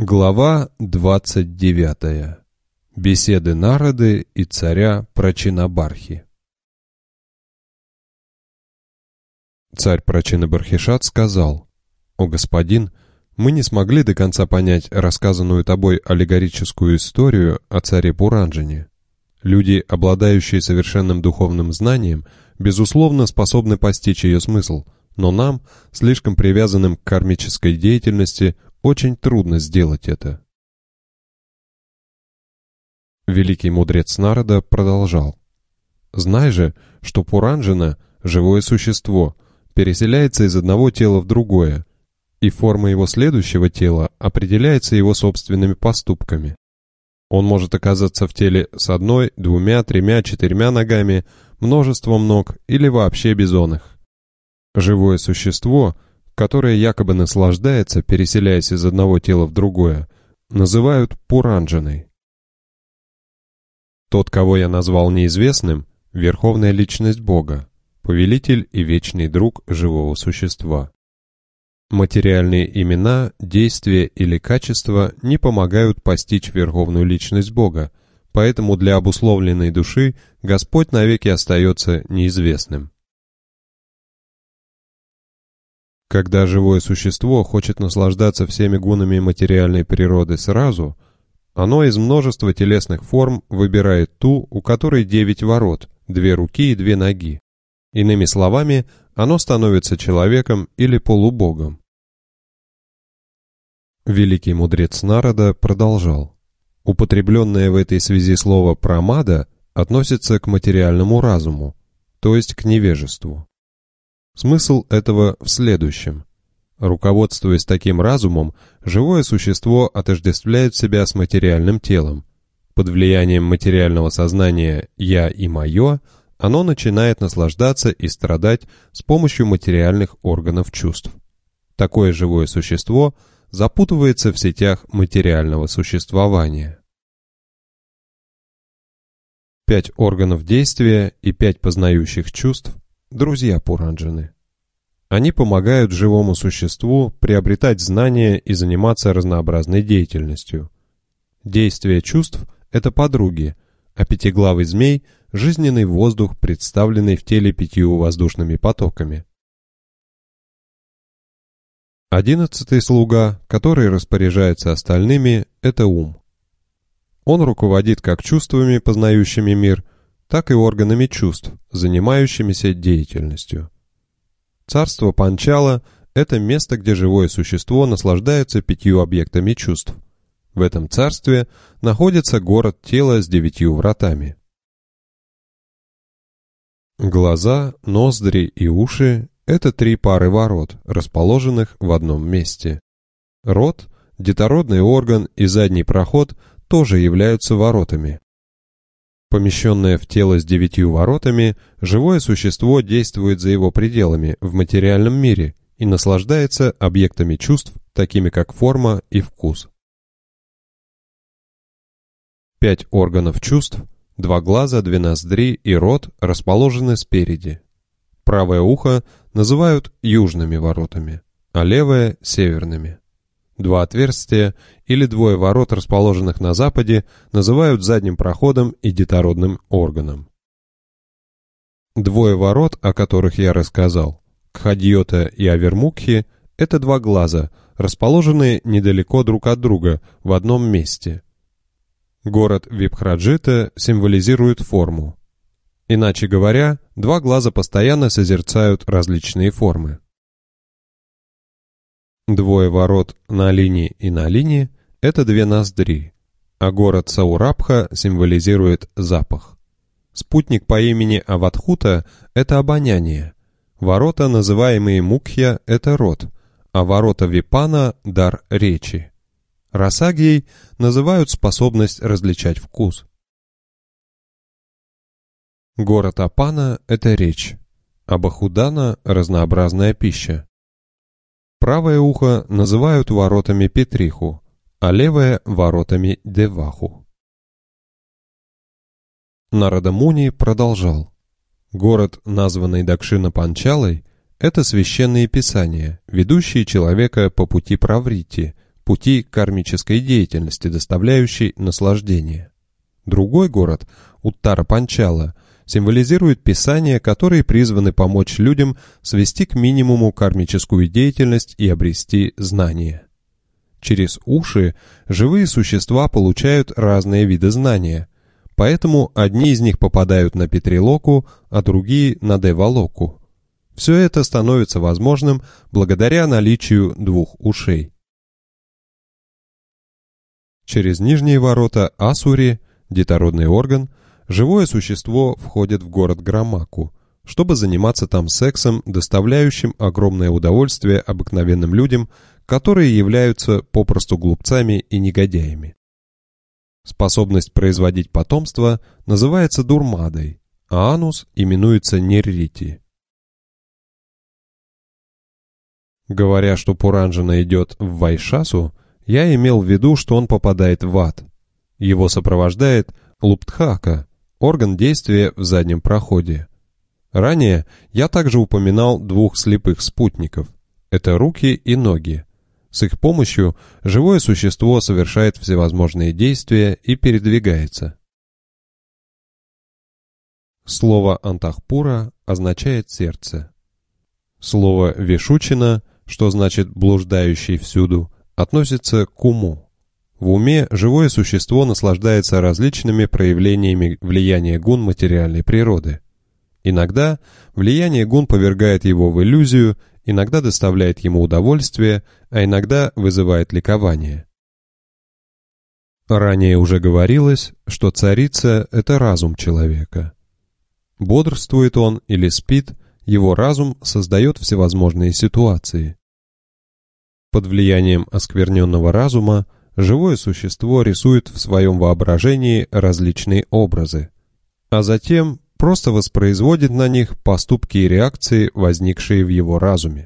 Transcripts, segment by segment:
Глава 29. Беседы Нарады и царя Прачинабархи. Царь Прачинабархишат сказал: «О господин, мы не смогли до конца понять рассказанную тобой аллегорическую историю о царе Пуранджане. Люди, обладающие совершенным духовным знанием, безусловно способны постичь ее смысл, но нам, слишком привязанным к кармической деятельности, очень трудно сделать это». Великий мудрец Нарада продолжал: «Знай же, что Пуранджана, живое существо, переселяется из одного тела в другое, и форма его следующего тела определяется его собственными поступками. Он может оказаться в теле с одной, двумя, тремя, четырьмя ногами, множеством ног или вообще без оных. Живое существо, которое якобы наслаждается, переселяясь из одного тела в другое, называют Пуранджаной. Тот, кого я назвал неизвестным, — верховная личность Бога, повелитель и вечный друг живого существа. Материальные имена, действия или качества не помогают постичь верховную личность Бога, поэтому для обусловленной души Господь навеки остается неизвестным. Когда живое существо хочет наслаждаться всеми гунами материальной природы сразу, оно из множества телесных форм выбирает ту, у которой 9 ворот, 2 руки и 2 ноги. Иными словами, оно становится человеком или полубогом. Великий мудрец Нарада продолжал: употребленное в этой связи слово «прамада» относится к материальному разуму, то есть к невежеству. Смысл этого в следующем. Руководствуясь таким разумом, живое существо отождествляет себя с материальным телом. Под влиянием материального сознания «я» и «моё» оно начинает наслаждаться и страдать с помощью материальных органов чувств. Такое живое существо запутывается в сетях материального существования. 5 органов действия и 5 познающих чувств — друзья Пуранджаны. Они помогают живому существу приобретать знания и заниматься разнообразной деятельностью. Действие чувств — это подруги, а пятиглавый змей — жизненный воздух, представленный в теле 5 воздушными потоками. 11-й слуга, который распоряжается остальными, — это ум. Он руководит как чувствами, познающими мир, так и органами чувств, занимающимися деятельностью. Царство Панчала — это место, где живое существо наслаждается 5 объектами чувств. В этом царстве находится город тела с 9 вратами. Глаза, ноздри и уши — это 3 пары ворот, расположенных в одном месте. Рот, детородный орган и задний проход тоже являются воротами. Помещенное в тело с 9 воротами, живое существо действует за его пределами в материальном мире и наслаждается объектами чувств, такими как форма и вкус. 5 органов чувств, 2 глаза, 2 ноздри и рот расположены спереди. Правое ухо называют южными воротами, а левое — северными. 2 отверстия или 2 ворот, расположенных на западе, называют задним проходом и детородным органом. 2 ворот, о которых я рассказал, Кхадьота и Авермукхи, это 2 глаза, расположенные недалеко друг от друга, в одном месте. Город Випхраджита символизирует форму. Иначе говоря, 2 глаза постоянно созерцают различные формы. 2 ворот Налини и Налини — это 2 ноздри, а город Саурабха символизирует запах. Спутник по имени Аватхута — это обоняние. Ворота, называемые Мукхья, — это рот, а ворота Випана — дар речи. Расагьей называют способность различать вкус. Город Апана — это речь, а Бахудана — разнообразная пища. Правое ухо называют воротами Петриху, а левое — воротами Деваху. Нарада Муни продолжал: город, названный Дакшина Панчалой, — это священные писания, ведущие человека по пути праврити, пути кармической деятельности, доставляющей наслаждение. Другой город, Уттара-Панчала, символизирует писания, которые призваны помочь людям свести к минимуму кармическую деятельность и обрести знания. Через уши живые существа получают разные виды знания, поэтому одни из них попадают на Питрилоку, а другие на Девалоку. Все это становится возможным благодаря наличию двух ушей. Через нижние ворота Асури, детородный орган, живое существо входит в город Грамаку, чтобы заниматься там сексом, доставляющим огромное удовольствие обыкновенным людям, которые являются попросту глупцами и негодяями. Способность производить потомство называется дурмадой, а анус именуется неррити. Говоря, что Пуранджана идет в Вайшасу, я имел в виду, что он попадает в ад. Его сопровождает Луптхака, орган действия в заднем проходе. Ранее я также упоминал двух слепых спутников. Это руки и ноги. С их помощью живое существо совершает всевозможные действия и передвигается. Слово «антахпура» означает «сердце». Слово «вишучина», что значит «блуждающий всюду», относится к уму. В уме живое существо наслаждается различными проявлениями влияния гун материальной природы. Иногда влияние гун повергает его в иллюзию, иногда доставляет ему удовольствие, а иногда вызывает ликование. Ранее уже говорилось, что царица – это разум человека. Бодрствует он или спит, его разум создает всевозможные ситуации. Под влиянием оскверненного разума живое существо рисует в своем воображении различные образы, а затем просто воспроизводит на них поступки и реакции, возникшие в его разуме.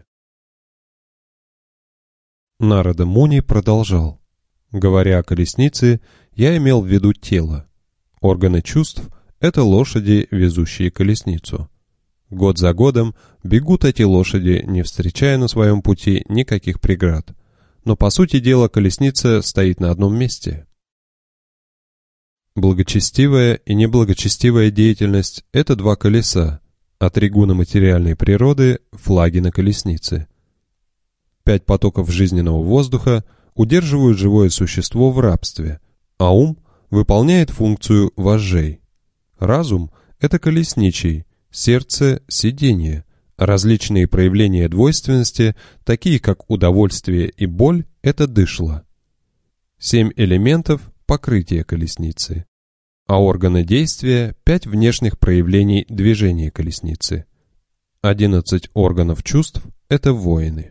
Нарада Муни продолжал. Говоря о колеснице, я имел в виду тело. Органы чувств – это лошади, везущие колесницу. Год за годом бегут эти лошади, не встречая на своем пути никаких преград. Но по сути дела колесница стоит на одном месте. Благочестивая и неблагочестивая деятельность – это два колеса, а три гуна материальной природы – флаги на колеснице. 5 потоков жизненного воздуха удерживают живое существо в рабстве, а ум выполняет функцию вожжей. Разум – это колесничий, сердце – сиденье, различные проявления двойственности, такие как удовольствие и боль – это дышло. 7 элементов – покрытие колесницы, а органы действия – 5 внешних проявлений движения колесницы. 11 органов чувств – это воины.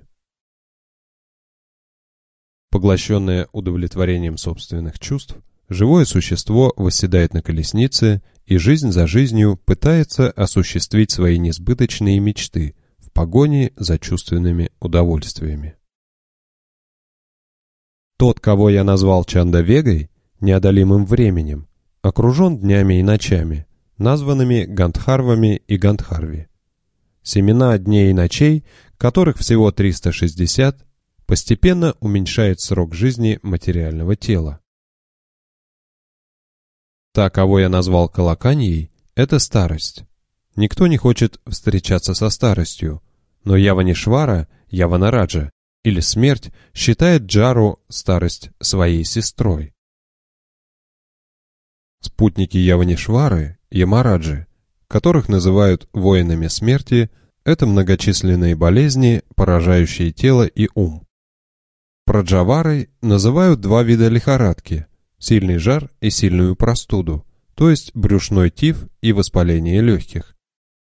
Поглощенное удовлетворением собственных чувств, живое существо восседает на колеснице и жизнь за жизнью пытается осуществить свои несбыточные мечты в погоне за чувственными удовольствиями. Тот, кого я назвал Чандавегой, неодолимым временем, окружен днями и ночами, названными Гандхарвами и Гандхарви. Семена дней и ночей, которых всего 360, постепенно уменьшает срок жизни материального тела. Та, кого я назвал Калаканьей, это старость. Никто не хочет встречаться со старостью, но Яванишвара, Яванараджа или смерть считает Джару, старость, своей сестрой. Спутники Яванишвары, Ямараджи, которых называют воинами смерти, это многочисленные болезни, поражающие тело и ум. Праджаварой называют два вида лихорадки – сильный жар и сильную простуду, то есть брюшной тиф и воспаление легких.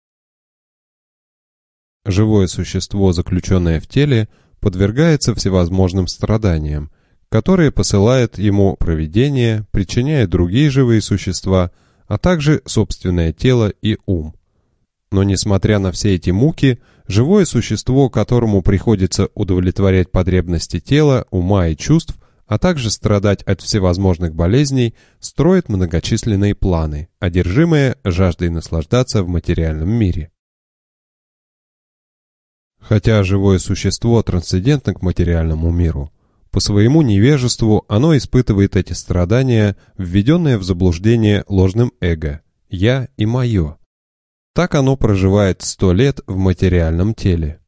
Живое существо, заключенное в теле, подвергается всевозможным страданиям, которые посылает ему провидение, причиняя другие живые существа, а также собственное тело и ум. Но несмотря на все эти муки, живое существо, которому приходится удовлетворять потребности тела, ума и чувств, а также страдать от всевозможных болезней, строит многочисленные планы, одержимые жаждой наслаждаться в материальном мире. Хотя живое существо трансцендентно к материальному миру, По своему невежеству оно испытывает эти страдания, введенные в заблуждение ложным эго «я» и «моё». Так оно проживает 100 лет в материальном теле.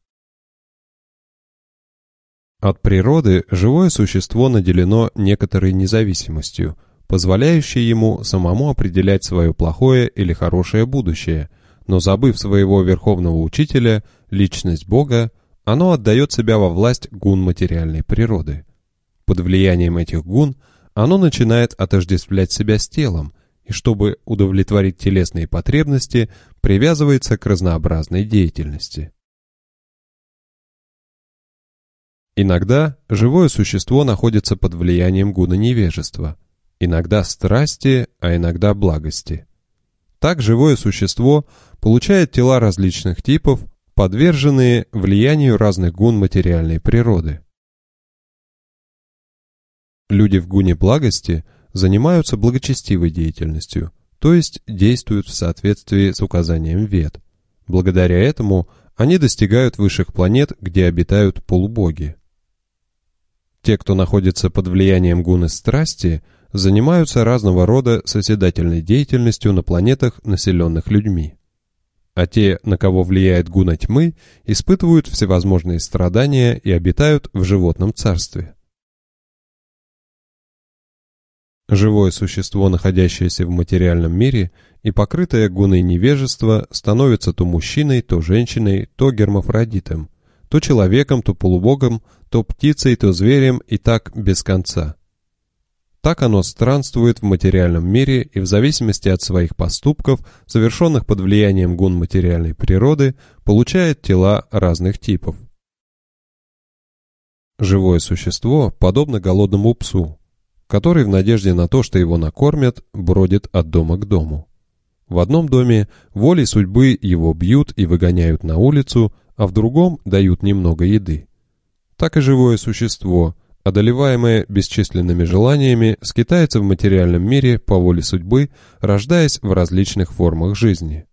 От природы живое существо наделено некоторой независимостью, позволяющей ему самому определять свое плохое или хорошее будущее, но забыв своего верховного учителя, личность Бога, оно отдает себя во власть гун материальной природы. Под влиянием этих гун оно начинает отождествлять себя с телом, и чтобы удовлетворить телесные потребности, привязывается к разнообразной деятельности. Иногда живое существо находится под влиянием гуна невежества, иногда страсти, а иногда благости. Так живое существо получает тела различных типов, подверженные влиянию разных гун материальной природы. Люди в гуне благости занимаются благочестивой деятельностью, то есть действуют в соответствии с указанием Вед. Благодаря этому они достигают высших планет, где обитают полубоги. Те, кто находится под влиянием гуны страсти, занимаются разного рода созидательной деятельностью на планетах, населенных людьми. А те, на кого влияет гуна тьмы, испытывают всевозможные страдания и обитают в животном царстве. Живое существо, находящееся в материальном мире и покрытое гуной невежества, становится то мужчиной, то женщиной, то гермафродитом, то человеком, то полубогом, то птицей, то зверем и так без конца. Так оно странствует в материальном мире и в зависимости от своих поступков, совершенных под влиянием гун материальной природы, получает тела разных типов. Живое существо подобно голодному псу, который в надежде на то, что его накормят, бродит от дома к дому. В одном доме волей судьбы его бьют и выгоняют на улицу, а в другом дают немного еды. Так и живое существо, одолеваемое бесчисленными желаниями, скитается в материальном мире по воле судьбы, рождаясь в различных формах жизни.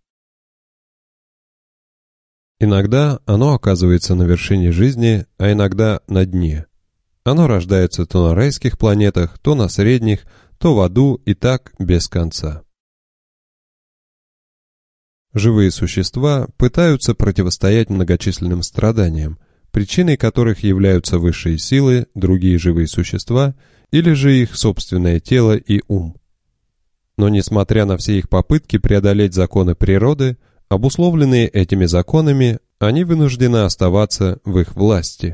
Иногда оно оказывается на вершине жизни, а иногда на дне. Оно рождается то на райских планетах, то на средних, то в аду и так без конца. Живые существа пытаются противостоять многочисленным страданиям, причиной которых являются высшие силы, другие живые существа или же их собственное тело и ум. Но несмотря на все их попытки преодолеть законы природы, обусловленные этими законами, они вынуждены оставаться в их власти.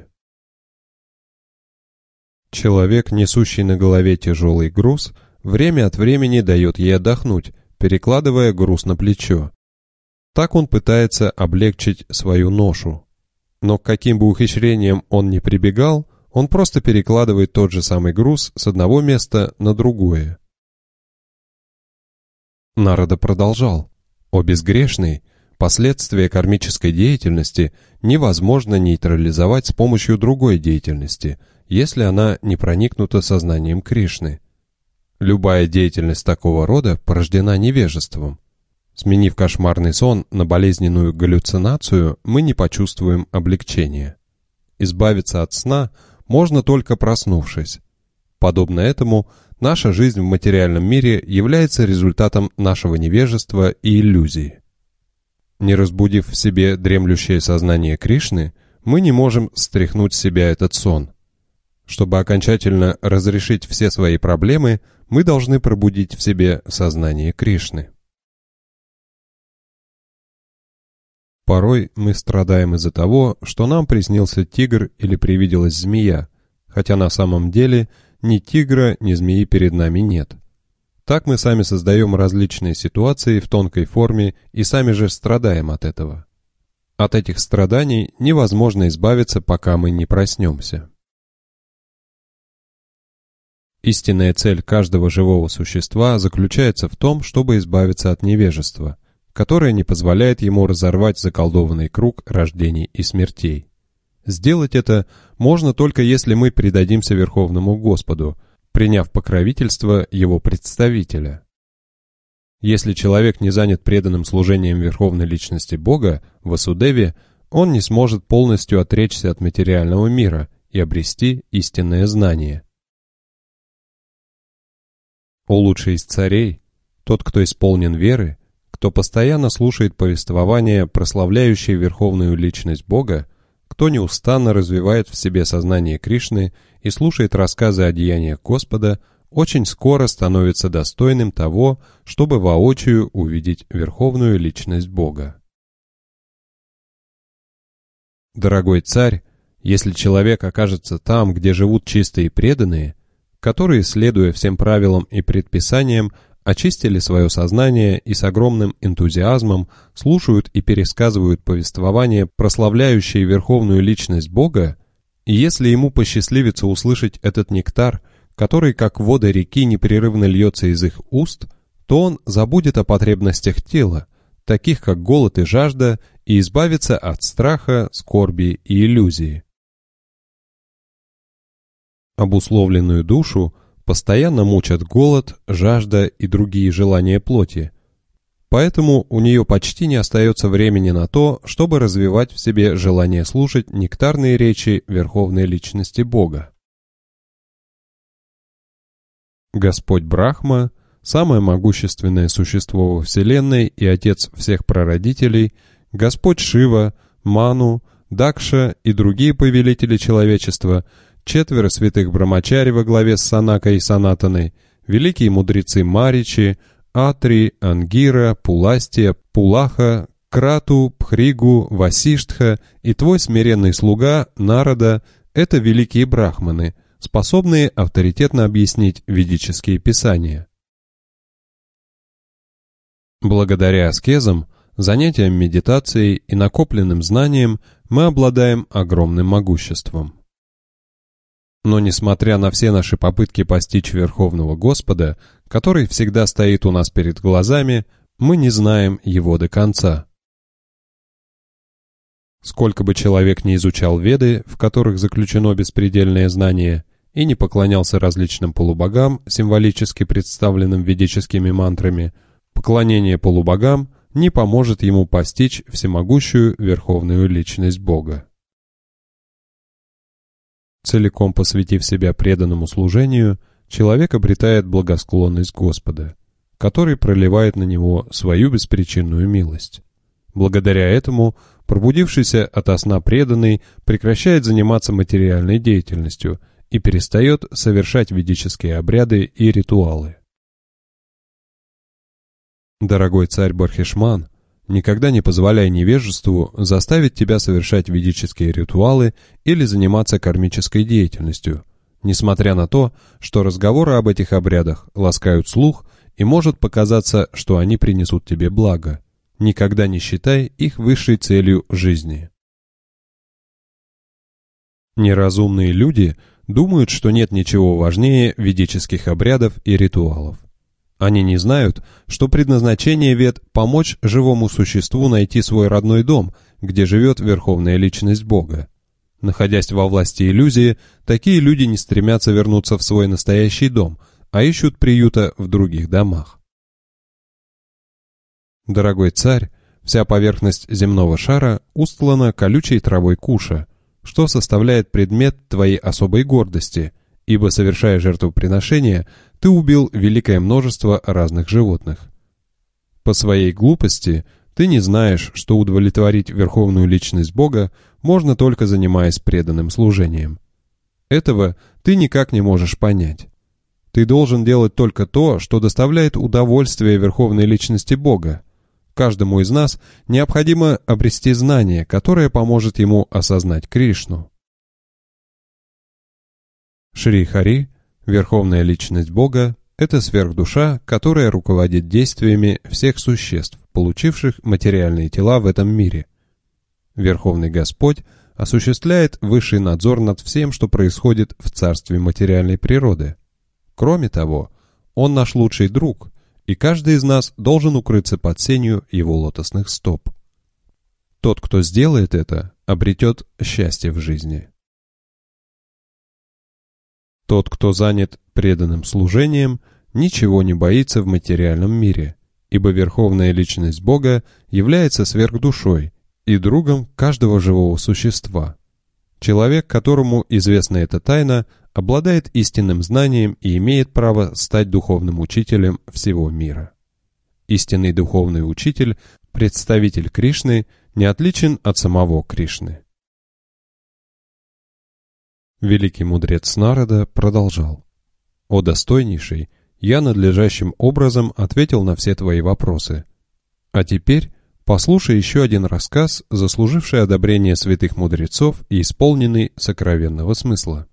Человек, несущий на голове тяжелый груз, время от времени дает ей отдохнуть, перекладывая груз на плечо. Так он пытается облегчить свою ношу. Но к каким бы ухищрениям он ни прибегал, он просто перекладывает тот же самый груз с одного места на другое. Нарада продолжал: «О безгрешный, последствия кармической деятельности невозможно нейтрализовать с помощью другой деятельности, если она не проникнута сознанием Кришны. Любая деятельность такого рода порождена невежеством. Сменив кошмарный сон на болезненную галлюцинацию, мы не почувствуем облегчения. Избавиться от сна можно только проснувшись. Подобно этому, наша жизнь в материальном мире является результатом нашего невежества и иллюзии. Не разбудив в себе дремлющее сознание Кришны, мы не можем стряхнуть с себя этот сон. Чтобы окончательно разрешить все свои проблемы, мы должны пробудить в себе сознание Кришны. Порой мы страдаем из-за того, что нам приснился тигр или привиделась змея, хотя на самом деле ни тигра, ни змеи перед нами нет. Так мы сами создаем различные ситуации в тонкой форме и сами же страдаем от этого. От этих страданий невозможно избавиться, пока мы не проснемся. Истинная цель каждого живого существа заключается в том, чтобы избавиться от невежества, которое не позволяет ему разорвать заколдованный круг рождений и смертей. Сделать это можно только если мы предадимся Верховному Господу, приняв покровительство Его представителя. Если человек не занят преданным служением Верховной Личности Бога, Васудеве, он не сможет полностью отречься от материального мира и обрести истинное знание. О лучший из царей, тот, кто исполнен веры, кто постоянно слушает повествования, прославляющие верховную личность Бога, кто неустанно развивает в себе сознание Кришны и слушает рассказы о деяниях Господа, очень скоро становится достойным того, чтобы воочию увидеть верховную личность Бога. Дорогой царь, если человек окажется там, где живут чистые и преданные, которые, следуя всем правилам и предписаниям, очистили свое сознание и с огромным энтузиазмом слушают и пересказывают повествования, прославляющие верховную личность Бога, и если ему посчастливится услышать этот нектар, который, как вода реки, непрерывно льется из их уст, то он забудет о потребностях тела, таких как голод и жажда, и избавится от страха, скорби и иллюзии. Обусловленную душу постоянно мучат голод, жажда и другие желания плоти, поэтому у нее почти не остается времени на то, чтобы развивать в себе желание слушать нектарные речи Верховной Личности Бога. Господь Брахма, самое могущественное существо во Вселенной и Отец всех прародителей, Господь Шива, Ману, Дакша и другие повелители человечества, четверо святых брамачари во главе с Санакой и Санатаной, великие мудрецы Маричи, Атри, Ангира, Пуластия, Пулаха, Крату, Пхригу, Васиштха и твой смиренный слуга Нарада — это великие брахманы, способные авторитетно объяснить ведические писания. Благодаря аскезам, занятиям медитацией и накопленным знаниям мы обладаем огромным могуществом. Но несмотря на все наши попытки постичь Верховного Господа, который всегда стоит у нас перед глазами, мы не знаем Его до конца. Сколько бы человек ни изучал Веды, в которых заключено беспредельное знание, и не поклонялся различным полубогам, символически представленным ведическими мантрами, поклонение полубогам не поможет ему постичь всемогущую Верховную Личность Бога. Целиком посвятив себя преданному служению, человек обретает благосклонность Господа, который проливает на него свою беспричинную милость. Благодаря этому пробудившийся ото сна преданный прекращает заниматься материальной деятельностью и перестает совершать ведические обряды и ритуалы. Дорогой царь Бархишман, никогда не позволяй невежеству заставить тебя совершать ведические ритуалы или заниматься кармической деятельностью, несмотря на то, что разговоры об этих обрядах ласкают слух и может показаться, что они принесут тебе благо. Никогда не считай их высшей целью жизни. Неразумные люди думают, что нет ничего важнее ведических обрядов и ритуалов. Они не знают, что предназначение Вед – помочь живому существу найти свой родной дом, где живет Верховная Личность Бога. Находясь во власти иллюзии, такие люди не стремятся вернуться в свой настоящий дом, а ищут приюта в других домах. Дорогой царь, вся поверхность земного шара устлана колючей травой куша, что составляет предмет твоей особой гордости, ибо, совершая жертвоприношение, ты убил великое множество разных животных. По своей глупости ты не знаешь, что удовлетворить Верховную Личность Бога можно только занимаясь преданным служением. Этого ты никак не можешь понять. Ты должен делать только то, что доставляет удовольствие Верховной Личности Бога. Каждому из нас необходимо обрести знание, которое поможет ему осознать Кришну. Шри Хари, Верховная Личность Бога, это сверхдуша, которая руководит действиями всех существ, получивших материальные тела в этом мире. Верховный Господь осуществляет высший надзор над всем, что происходит в царстве материальной природы. Кроме того, Он наш лучший друг, и каждый из нас должен укрыться под сенью Его лотосных стоп. Тот, кто сделает это, обретет счастье в жизни. Тот, кто занят преданным служением, ничего не боится в материальном мире, ибо Верховная Личность Бога является сверхдушой и другом каждого живого существа. Человек, которому известна эта тайна, обладает истинным знанием и имеет право стать духовным учителем всего мира. Истинный духовный учитель, представитель Кришны, не отличен от самого Кришны. Великий мудрец Нарада продолжал: «О достойнейший, я надлежащим образом ответил на все твои вопросы. А теперь послушай еще один рассказ, заслуживший одобрение святых мудрецов и исполненный сокровенного смысла.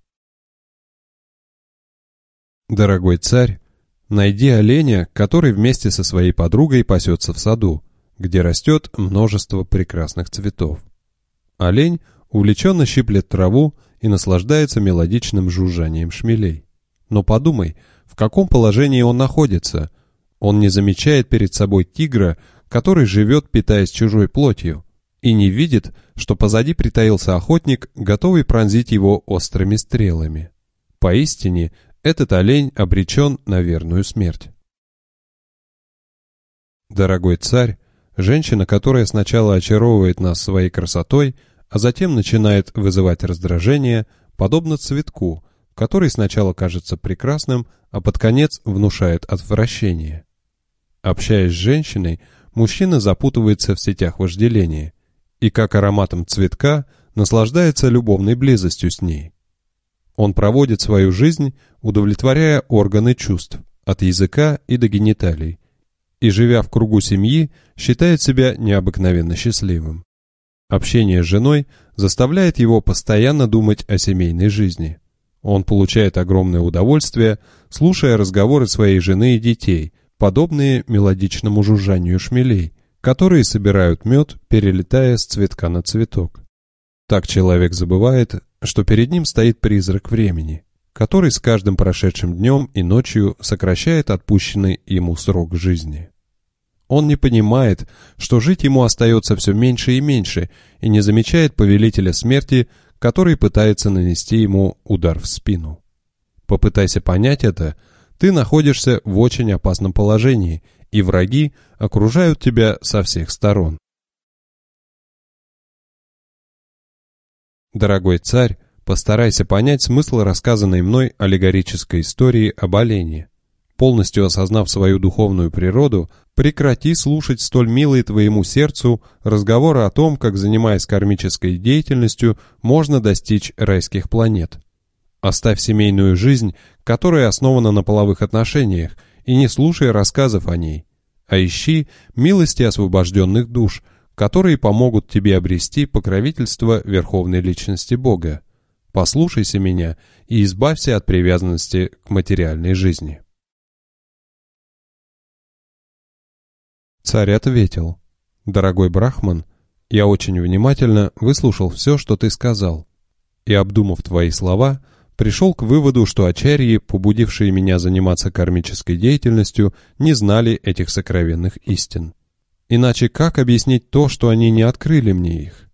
Дорогой царь, найди оленя, который вместе со своей подругой пасется в саду, где растет множество прекрасных цветов. Олень увлеченно щиплет траву и наслаждается мелодичным жужжанием шмелей. Но подумай, в каком положении он находится. Он не замечает перед собой тигра, который живет, питаясь чужой плотью, и не видит, что позади притаился охотник, готовый пронзить его острыми стрелами. Поистине, этот олень обречен на верную смерть. Дорогой царь, женщина, которая сначала очаровывает нас своей красотой, а затем начинает вызывать раздражение, подобно цветку, который сначала кажется прекрасным, а под конец внушает отвращение. Общаясь с женщиной, мужчина запутывается в сетях вожделения и, как ароматом цветка, наслаждается любовной близостью с ней. Он проводит свою жизнь, удовлетворяя органы чувств, от языка и до гениталий, и, живя в кругу семьи, считает себя необыкновенно счастливым. Общение с женой заставляет его постоянно думать о семейной жизни. Он получает огромное удовольствие, слушая разговоры своей жены и детей, подобные мелодичному жужжанию шмелей, которые собирают мед, перелетая с цветка на цветок. Так человек забывает, что перед ним стоит призрак времени, который с каждым прошедшим днем и ночью сокращает отпущенный ему срок жизни. Он не понимает, что жить ему остается все меньше и меньше, и не замечает повелителя смерти, который пытается нанести ему удар в спину. Попытайся понять это, ты находишься в очень опасном положении, и враги окружают тебя со всех сторон. Дорогой царь, постарайся понять смысл рассказанной мной аллегорической истории об олене. Полностью осознав свою духовную природу, прекрати слушать столь милые твоему сердцу разговоры о том, как, занимаясь кармической деятельностью, можно достичь райских планет. Оставь семейную жизнь, которая основана на половых отношениях, и не слушай рассказов о ней, а ищи милости освобожденных душ, которые помогут тебе обрести покровительство Верховной Личности Бога. Послушайся меня и избавься от привязанности к материальной жизни. Царь ответил: «Дорогой Брахман, я очень внимательно выслушал все, что ты сказал, и, обдумав твои слова, пришел к выводу, что ачарьи, побудившие меня заниматься кармической деятельностью, не знали этих сокровенных истин. Иначе как объяснить то, что они не открыли мне их?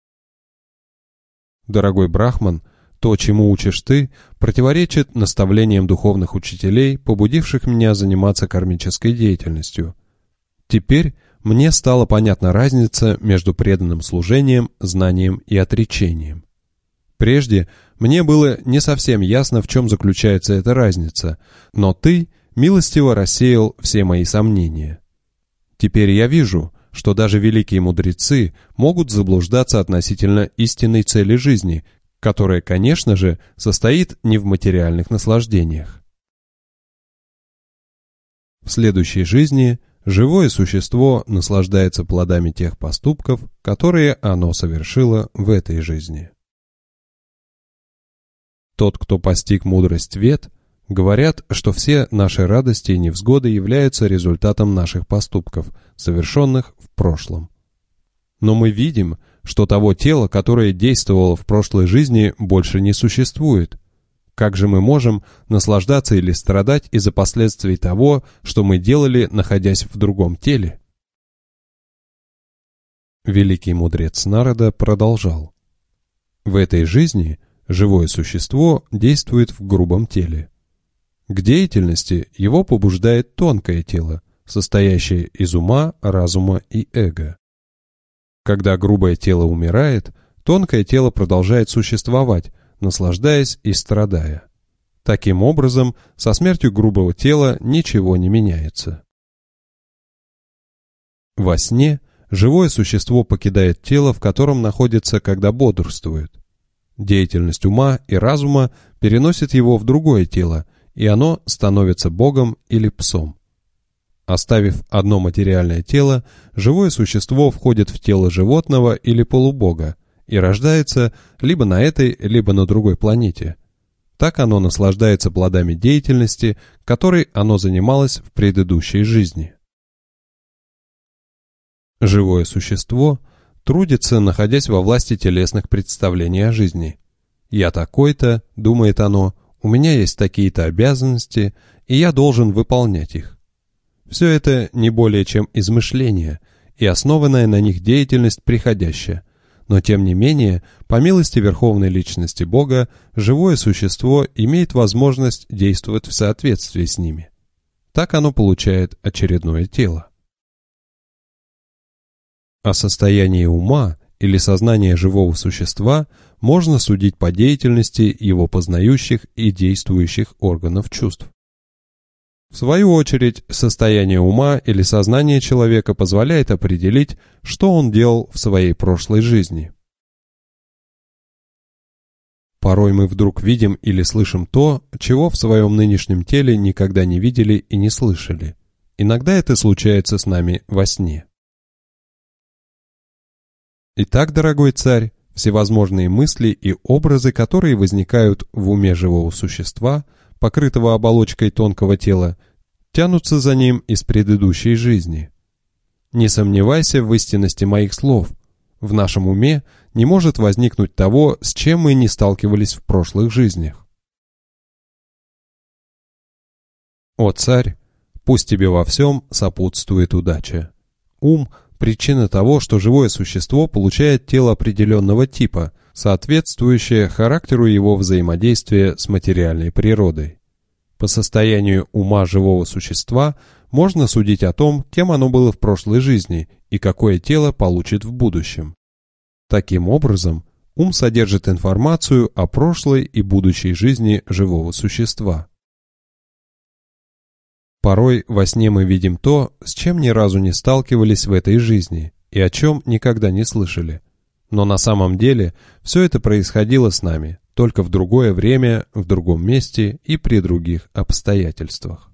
Дорогой Брахман, то, чему учишь ты, противоречит наставлениям духовных учителей, побудивших меня заниматься кармической деятельностью. Теперь мне стала понятна разница между преданным служением, знанием и отречением. Прежде мне было не совсем ясно, в чем заключается эта разница, но ты милостиво рассеял все мои сомнения. Теперь я вижу, что даже великие мудрецы могут заблуждаться относительно истинной цели жизни, которая, конечно же, состоит не в материальных наслаждениях. В следующей жизни живое существо наслаждается плодами тех поступков, которые оно совершило в этой жизни. Тот, кто постиг мудрость Вед, говорят, что все наши радости и невзгоды являются результатом наших поступков, совершенных в прошлом. Но мы видим, что того тела, которое действовало в прошлой жизни, больше не существует. Как же мы можем наслаждаться или страдать из-за последствий того, что мы делали, находясь в другом теле? Великий мудрец Нарада продолжал: «В этой жизни живое существо действует в грубом теле. К деятельности его побуждает тонкое тело, состоящее из ума, разума и эго. Когда грубое тело умирает, тонкое тело продолжает существовать, наслаждаясь и страдая. Таким образом, со смертью грубого тела ничего не меняется. Во сне живое существо покидает тело, в котором находится, когда бодрствует. Деятельность ума и разума переносит его в другое тело, и оно становится богом или псом. Оставив одно материальное тело, живое существо входит в тело животного или полубога и рождается либо на этой, либо на другой планете. Так оно наслаждается плодами деятельности, которой оно занималось в предыдущей жизни. Живое существо трудится, находясь во власти телесных представлений о жизни. «Я такой-то», — думает оно, — «у меня есть такие-то обязанности, и я должен выполнять их». Все это не более чем измышления, и основанная на них деятельность приходящая. Но тем не менее, по милости Верховной Личности Бога, живое существо имеет возможность действовать в соответствии с ними. Так оно получает очередное тело. О состоянии ума или сознания живого существа можно судить по деятельности его познающих и действующих органов чувств. В свою очередь, состояние ума или сознания человека позволяет определить, что он делал в своей прошлой жизни. Порой мы вдруг видим или слышим то, чего в своем нынешнем теле никогда не видели и не слышали. Иногда это случается с нами во сне. Итак, дорогой царь, всевозможные мысли и образы, которые возникают в уме живого существа, покрытого оболочкой тонкого тела, тянутся за ним из предыдущей жизни. Не сомневайся в истинности моих слов. В нашем уме не может возникнуть того, с чем мы не сталкивались в прошлых жизнях. О царь, пусть тебе во всем сопутствует удача. Ум – причина того, что живое существо получает тело определенного типа, соответствующее характеру его взаимодействия с материальной природой. По состоянию ума живого существа можно судить о том, кем оно было в прошлой жизни и какое тело получит в будущем. Таким образом, ум содержит информацию о прошлой и будущей жизни живого существа. Порой во сне мы видим то, с чем ни разу не сталкивались в этой жизни и о чем никогда не слышали. Но на самом деле все это происходило с нами, только в другое время, в другом месте и при других обстоятельствах.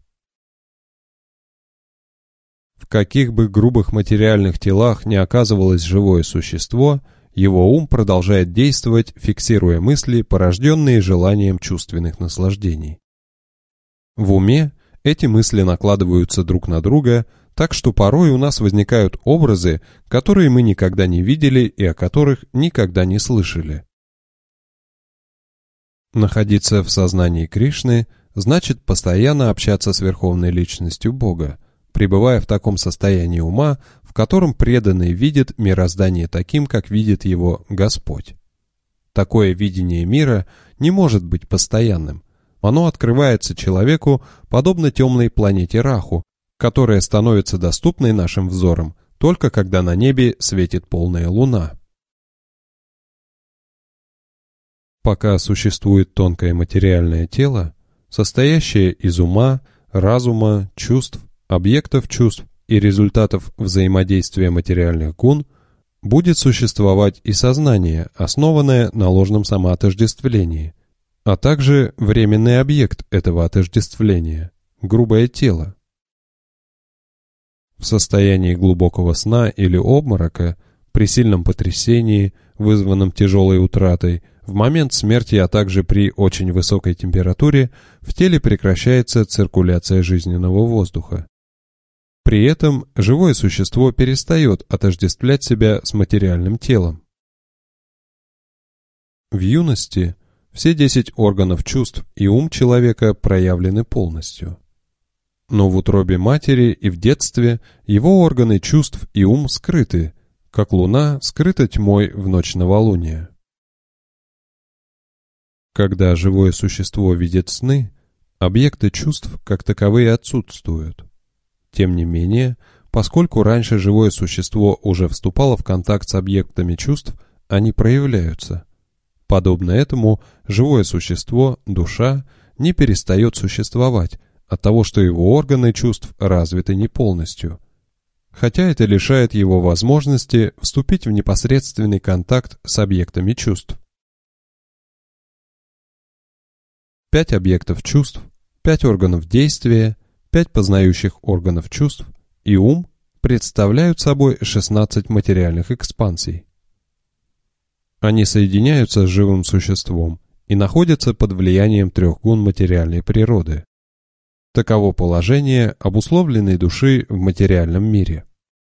В каких бы грубых материальных телах ни оказывалось живое существо, его ум продолжает действовать, фиксируя мысли, порожденные желанием чувственных наслаждений. В уме эти мысли накладываются друг на друга, так что порой у нас возникают образы, которые мы никогда не видели и о которых никогда не слышали. Находиться в сознании Кришны значит постоянно общаться с Верховной Личностью Бога, пребывая в таком состоянии ума, в котором преданный видит мироздание таким, как видит его Господь. Такое видение мира не может быть постоянным. Оно открывается человеку подобно темной планете Раху, которая становится доступной нашим взорам только когда на небе светит полная луна. Пока существует тонкое материальное тело, состоящее из ума, разума, чувств, объектов чувств и результатов взаимодействия материальных гун, будет существовать и сознание, основанное на ложном самоотождествлении, а также временный объект этого отождествления – грубое тело. В состоянии глубокого сна или обморока, при сильном потрясении, вызванном тяжелой утратой, в момент смерти, а также при очень высокой температуре, в теле прекращается циркуляция жизненного воздуха. При этом живое существо перестает отождествлять себя с материальным телом. В юности все 10 органов чувств и ум человека проявлены полностью. Но в утробе матери и в детстве его органы чувств и ум скрыты, как луна скрыта тьмой в ночь новолуния. Когда живое существо видит сны, объекты чувств как таковые отсутствуют. Тем не менее, поскольку раньше живое существо уже вступало в контакт с объектами чувств, они проявляются. Подобно этому, живое существо, душа, не перестает существовать от того, что его органы чувств развиты не полностью, хотя это лишает его возможности вступить в непосредственный контакт с объектами чувств. 5 объектов чувств, 5 органов действия, 5 познающих органов чувств и ум представляют собой 16 материальных экспансий. Они соединяются с живым существом и находятся под влиянием 3 гун материальной природы. Таково положение обусловленной души в материальном мире.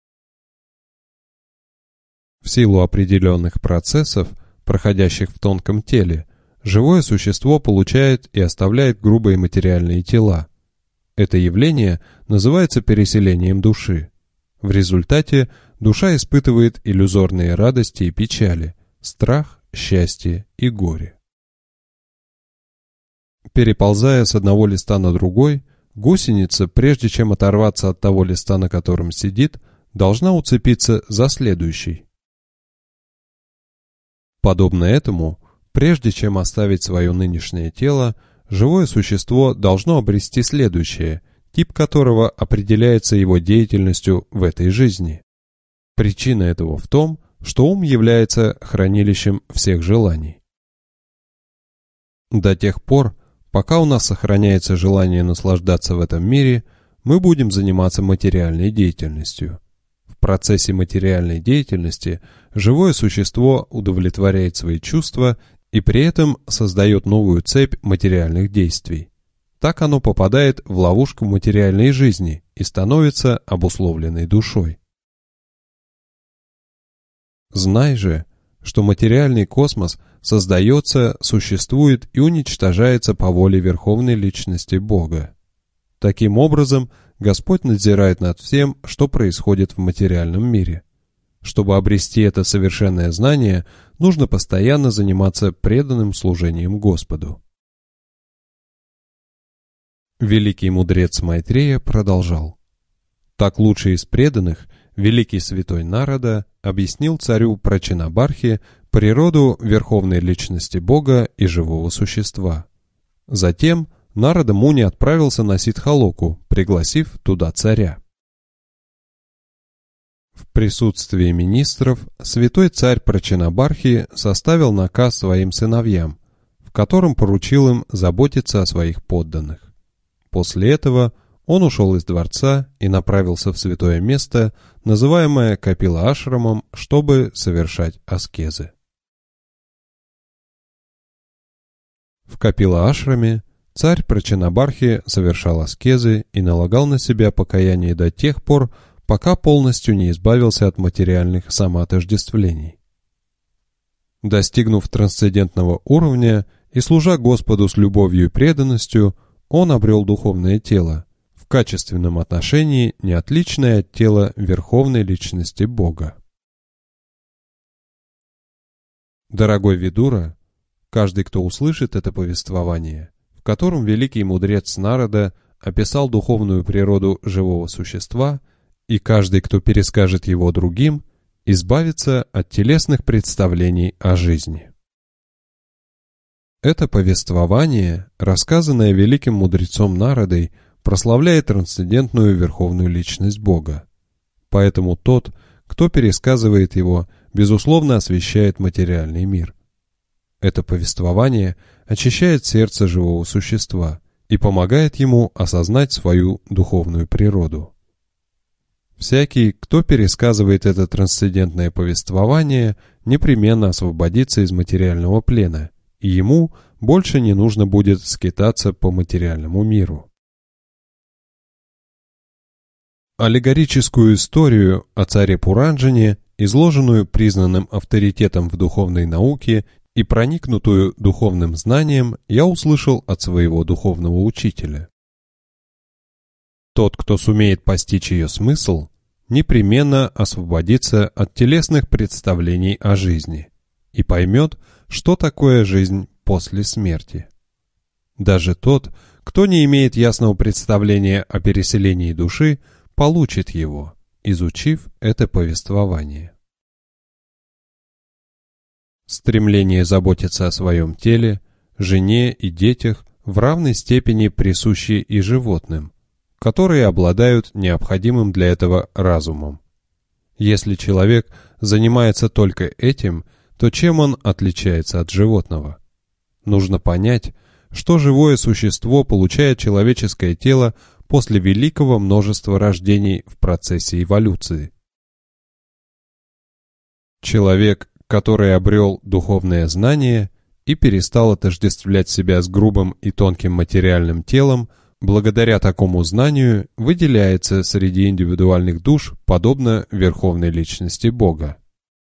В силу определенных процессов, проходящих в тонком теле, живое существо получает и оставляет грубые материальные тела. Это явление называется переселением души. В результате душа испытывает иллюзорные радости и печали, страх, счастье и горе. Переползая с одного листа на другой, гусеница, прежде чем оторваться от того листа, на котором сидит, должна уцепиться за следующий. Подобно этому, прежде чем оставить свое нынешнее тело, живое существо должно обрести следующее, тип которого определяется его деятельностью в этой жизни. Причина этого в том, что ум является хранилищем всех желаний. До тех пор, пока у нас сохраняется желание наслаждаться в этом мире, мы будем заниматься материальной деятельностью. В процессе материальной деятельности живое существо удовлетворяет свои чувства и при этом создает новую цепь материальных действий. Так оно попадает в ловушку материальной жизни и становится обусловленной душой. Знай же, что материальный космос создается, существует и уничтожается по воле Верховной Личности Бога. Таким образом, Господь надзирает над всем, что происходит в материальном мире. Чтобы обрести это совершенное знание, нужно постоянно заниматься преданным служением Господу. Великий мудрец Майтрея продолжал. Так лучший из преданных, великий святой Нарада, объяснил царю Прачинабархи природу Верховной Личности Бога и живого существа. Затем Нарада Муни отправился на Сиддхалоку, пригласив туда царя. В присутствии министров святой царь Прачинабархи составил наказ своим сыновьям, в котором поручил им заботиться о своих подданных. После этого он ушел из дворца и направился в святое место, называемое Капила-ашрамом, чтобы совершать аскезы. В Капила-ашраме царь Прачинабархи совершал аскезы и налагал на себя покаяние до тех пор, пока полностью не избавился от материальных самоотождествлений. Достигнув трансцендентного уровня и служа Господу с любовью и преданностью, он обрел духовное тело, в качественном отношении не отличное от тела Верховной Личности Бога. Дорогой Видура, каждый, кто услышит это повествование, в котором великий мудрец Нарада описал духовную природу живого существа, и каждый, кто перескажет его другим, избавится от телесных представлений о жизни. Это повествование, рассказанное великим мудрецом Нарадой, прославляет трансцендентную Верховную Личность Бога. Поэтому тот, кто пересказывает его, безусловно освещает материальный мир. Это повествование очищает сердце живого существа и помогает ему осознать свою духовную природу. Всякий, кто пересказывает это трансцендентное повествование, непременно освободится из материального плена, и ему больше не нужно будет скитаться по материальному миру. Аллегорическую историю о царе Пуранджане, изложенную признанным авторитетом в духовной науке и проникнутую духовным знанием, я услышал от своего духовного учителя. Тот, кто сумеет постичь ее смысл, непременно освободится от телесных представлений о жизни и поймет, что такое жизнь после смерти. Даже тот, кто не имеет ясного представления о переселении души, получит его, изучив это повествование. Стремление заботиться о своем теле, жене и детях в равной степени присущи и животным, которые обладают необходимым для этого разумом. Если человек занимается только этим, то чем он отличается от животного? Нужно понять, что живое существо получает человеческое тело после великого множества рождений в процессе эволюции. Человек, который обрел духовное знание и перестал отождествлять себя с грубым и тонким материальным телом, благодаря такому знанию выделяется среди индивидуальных душ подобно верховной личности Бога.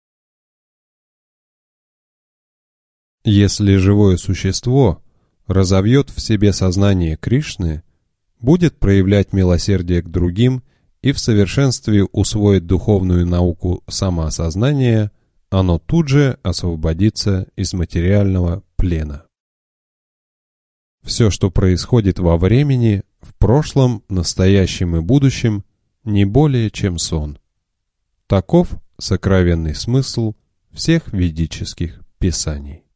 Если живое существо разовьет в себе сознание Кришны, будет проявлять милосердие к другим и в совершенстве усвоит духовную науку самоосознания, оно тут же освободится из материального плена. Все, что происходит во времени, в прошлом, настоящем и будущем, не более чем сон. Таков сокровенный смысл всех ведических писаний.